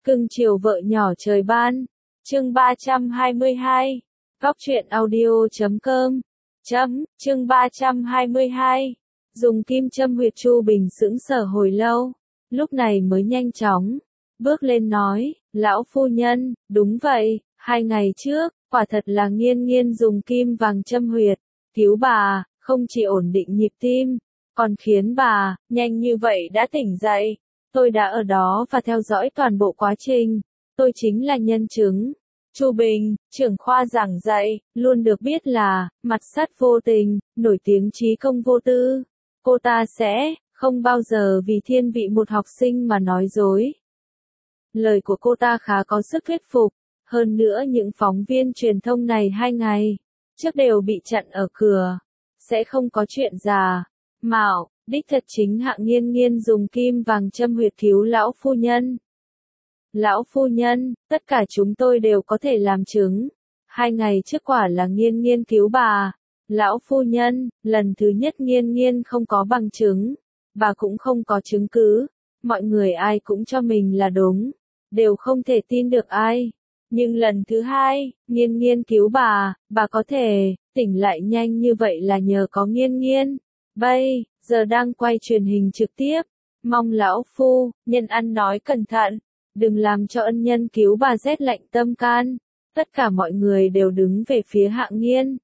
Cưng chiều vợ nhỏ trời ban. Chương 322. Góc truyện audio.com. Chương 322. Dùng kim châm huyệt. Chu Bình sững sờ hồi lâu, lúc này mới nhanh chóng bước lên nói, lão phu nhân, đúng vậy, 2 ngày trước, quả thật là Nghiên Nghiên dùng kim vàng châm huyệt, cứu bà, không chỉ ổn định nhịp tim, còn khiến bà, nhanh như vậy đã tỉnh dậy. Tôi đã ở đó và theo dõi toàn bộ quá trình, tôi chính là nhân chứng. Chu Bình, trưởng khoa giảng dạy, luôn được biết là, mặt sắt vô tình, nổi tiếng trí công vô tư. Cô ta sẽ, không bao giờ vì thiên vị một học sinh mà nói dối. Lời của cô ta khá có sức thuyết phục, hơn nữa những phóng viên truyền thông này 2 ngày trước đều bị chặn ở cửa. Sẽ không có chuyện già mạo, đích thật chính hạng Nghiên Nghiên dùng kim vàng châm huyệt cứu lão phu nhân. Lão phu nhân, tất cả chúng tôi đều có thể làm chứng. 2 ngày trước quả là Nghiên Nghiên cứu bà. Lão phu nhân, lần thứ nhất Nghiên Nghiên không có bằng chứng. Bà cũng không có chứng cứ. Mọi người ai cũng cho mình là đúng. Đều không thể tin được ai. Nhưng lần thứ 2, Nghiên Nghiên cứu bà có thể tỉnh lại nhanh như vậy là nhờ có Nghiên Nghiên. Bây giờ đang quay truyền hình trực tiếp. Mong lão phu nhân ăn nói cẩn thận. Đừng làm cho ân nhân cứu bà rét lạnh tâm can. Tất cả mọi người đều đứng về phía Hạng Nghiên.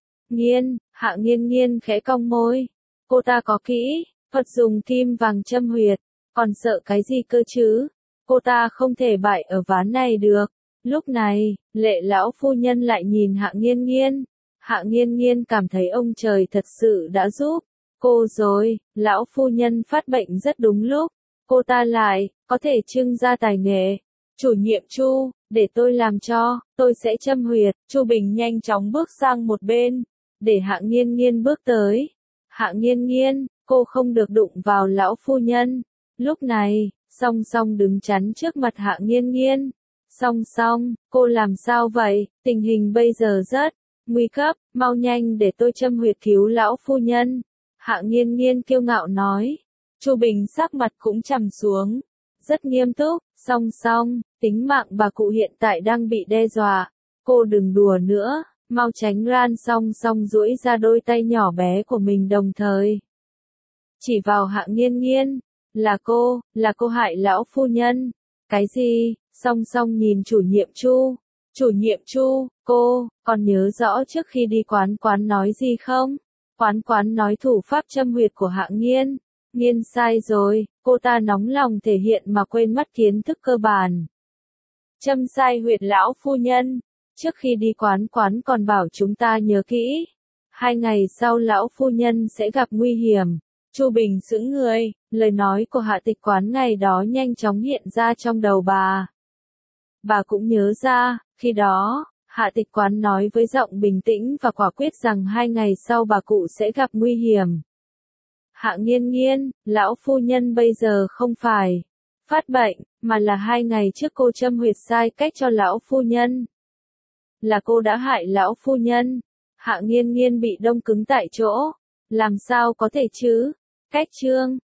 Hạng Nghiên khẽ cong môi. Cô ta có kỹ thuật dùng kim vàng châm huyệt. Còn sợ cái gì cơ chứ? Cô ta không thể bại ở ván này được. Lúc này, Lệ lão phu nhân lại nhìn Hạng Nghiên. Hạng Nghiên cảm thấy ông trời thật sự đã giúp cô rồi. Lão phu nhân phát bệnh rất đúng lúc. Cô ta lại có thể trưng ra tài nghệ. Chủ nhiệm Chu, để tôi làm cho, tôi sẽ châm huyệt. Chu Bình nhanh chóng bước sang một bên, để Hạng Nghiên bước tới. Hạng Nghiên, cô không được đụng vào lão phu nhân. Lúc này, Song Song đứng chắn trước mặt Hạng Nghiên. Song, cô làm sao vậy? Tình hình bây giờ rất nguy cấp, mau nhanh để tôi châm huyệt cứu lão phu nhân. Hạng Nghiên kiêu ngạo nói. Chu Bình sắc mặt cũng trầm xuống, rất nghiêm túc. Song, tính mạng bà cụ hiện tại đang bị đe dọa. Cô đừng đùa nữa, mau tránh ra. Song duỗi ra đôi tay nhỏ bé của mình đồng thời chỉ vào Hạng Nghiên. Là cô hại lão phu nhân. Cái gì? Song nhìn chủ nhiệm Chu. Chủ nhiệm Chu, cô còn nhớ rõ trước khi đi quán nói gì không? Quán nói thủ pháp châm huyệt của Hạng Nghiên sai rồi, cô ta nóng lòng thể hiện mà quên mất kiến thức cơ bản. Châm sai huyệt lão phu nhân, trước khi đi quán còn bảo chúng ta nhớ kỹ. 2 ngày sau lão phu nhân sẽ gặp nguy hiểm. Chu Bình sững người, lời nói của hạ tịch quán ngày đó nhanh chóng hiện ra trong đầu bà. Bà cũng nhớ ra, khi đó, hạ tịch quán nói với giọng bình tĩnh và quả quyết rằng 2 ngày sau bà cụ sẽ gặp nguy hiểm. Hạng Nghiên, lão phu nhân bây giờ không phải phát bệnh, mà là 2 ngày trước cô châm huyệt sai cách cho lão phu nhân. Là cô đã hại lão phu nhân. Hạng Nghiên bị đông cứng tại chỗ. Làm sao có thể chứ? Cách chương